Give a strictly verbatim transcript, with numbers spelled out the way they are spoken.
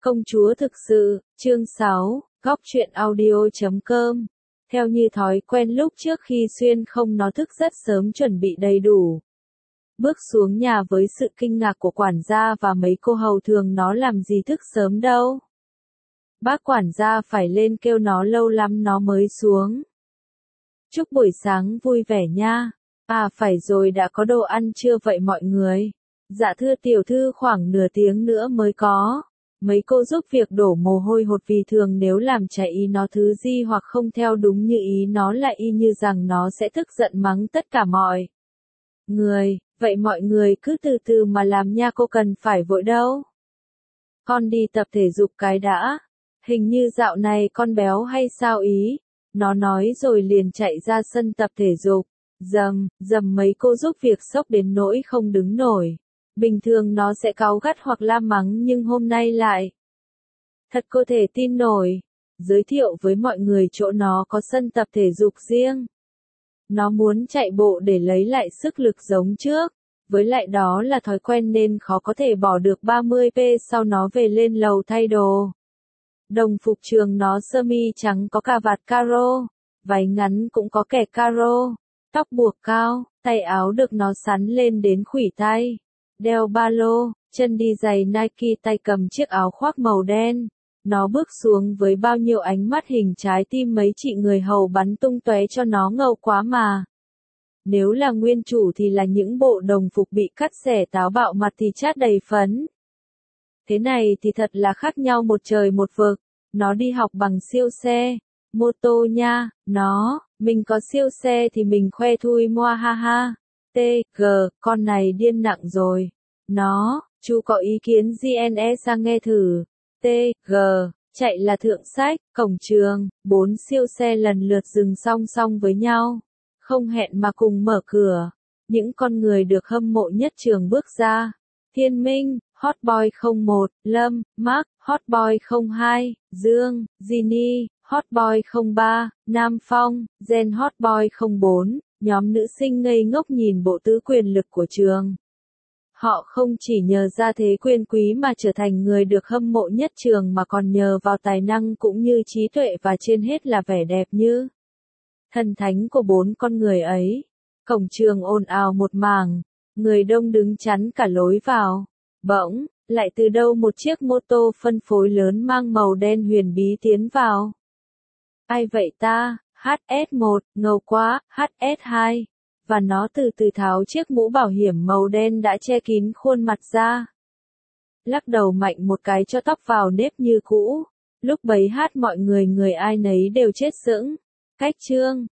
Công chúa thực sự, chương sáu, góc truyện audio chấm com. Theo như thói quen lúc trước khi Xuyên không nó thức rất sớm chuẩn bị đầy đủ. Bước xuống nhà với sự kinh ngạc của quản gia và mấy cô hầu thường nó làm gì thức sớm đâu. Bác quản gia phải lên kêu nó lâu lắm nó mới xuống. Chúc buổi sáng vui vẻ nha. À phải rồi, đã có đồ ăn chưa vậy mọi người? Dạ thưa tiểu thư, khoảng nửa tiếng nữa mới có. Mấy cô giúp việc đổ mồ hôi hột vì thường nếu làm trái ý nó thứ gì hoặc không theo đúng như ý nó là y như rằng nó sẽ tức giận mắng tất cả mọi người. Vậy mọi người cứ từ từ mà làm nha, cô cần phải vội đâu. Con đi tập thể dục cái đã. Hình như dạo này con béo hay sao ý? Nó nói rồi liền chạy ra sân tập thể dục. Dầm, dầm mấy cô giúp việc sốc đến nỗi không đứng nổi. Bình thường nó sẽ cáu gắt hoặc la mắng nhưng hôm nay lại. Thật có thể tin nổi. Giới thiệu với mọi người chỗ nó có sân tập thể dục riêng. Nó muốn chạy bộ để lấy lại sức lực giống trước. Với lại đó là thói quen nên khó có thể bỏ được ba mươi phút sau nó về lên lầu thay đồ. Đồng phục trường nó sơ mi trắng có cà vạt caro, váy ngắn cũng có kẻ caro, tóc buộc cao, tay áo được nó sắn lên đến khuỷu tay, đeo ba lô, chân đi giày Nike, tay cầm chiếc áo khoác màu đen. Nó bước xuống với bao nhiêu ánh mắt hình trái tim mấy chị người hầu bắn tung tóe cho nó ngầu quá mà. Nếu là nguyên chủ thì là những bộ đồng phục bị cắt xẻ táo bạo, mặt thì chát đầy phấn. Thế này thì thật là khác nhau một trời một vực. Nó đi học bằng siêu xe, mô tô nha, nó, mình có siêu xe thì mình khoe thui moa ha ha. T, G, con này điên nặng rồi. Nó, chú có ý kiến gì en e sang nghe thử. T, G, chạy là thượng sách, cổng trường, bốn siêu xe lần lượt dừng song song với nhau. Không hẹn mà cùng mở cửa. Những con người được hâm mộ nhất trường bước ra. Thiên Minh, Hot Boy không một, Lâm, Mark, Hot Boy không hai, Dương, Ginny, Hot Boy không ba, Nam Phong, Gen Hot Boy không bốn, nhóm nữ sinh ngây ngốc nhìn bộ tứ quyền lực của trường. Họ không chỉ nhờ gia thế quyền quý mà trở thành người được hâm mộ nhất trường mà còn nhờ vào tài năng cũng như trí tuệ và trên hết là vẻ đẹp như thần thánh của bốn con người ấy. Cổng trường ồn ào một mảng, người đông đứng chắn cả lối vào. Bỗng, lại từ đâu một chiếc mô tô phân phối lớn mang màu đen huyền bí tiến vào. Ai vậy ta? hát ét một, ngầu quá, hát ét hai. Và nó từ từ tháo chiếc mũ bảo hiểm màu đen đã che kín khuôn mặt ra. Lắc đầu mạnh một cái cho tóc vào nếp như cũ. Lúc bấy hát mọi người người ai nấy đều chết sững. Cách chương,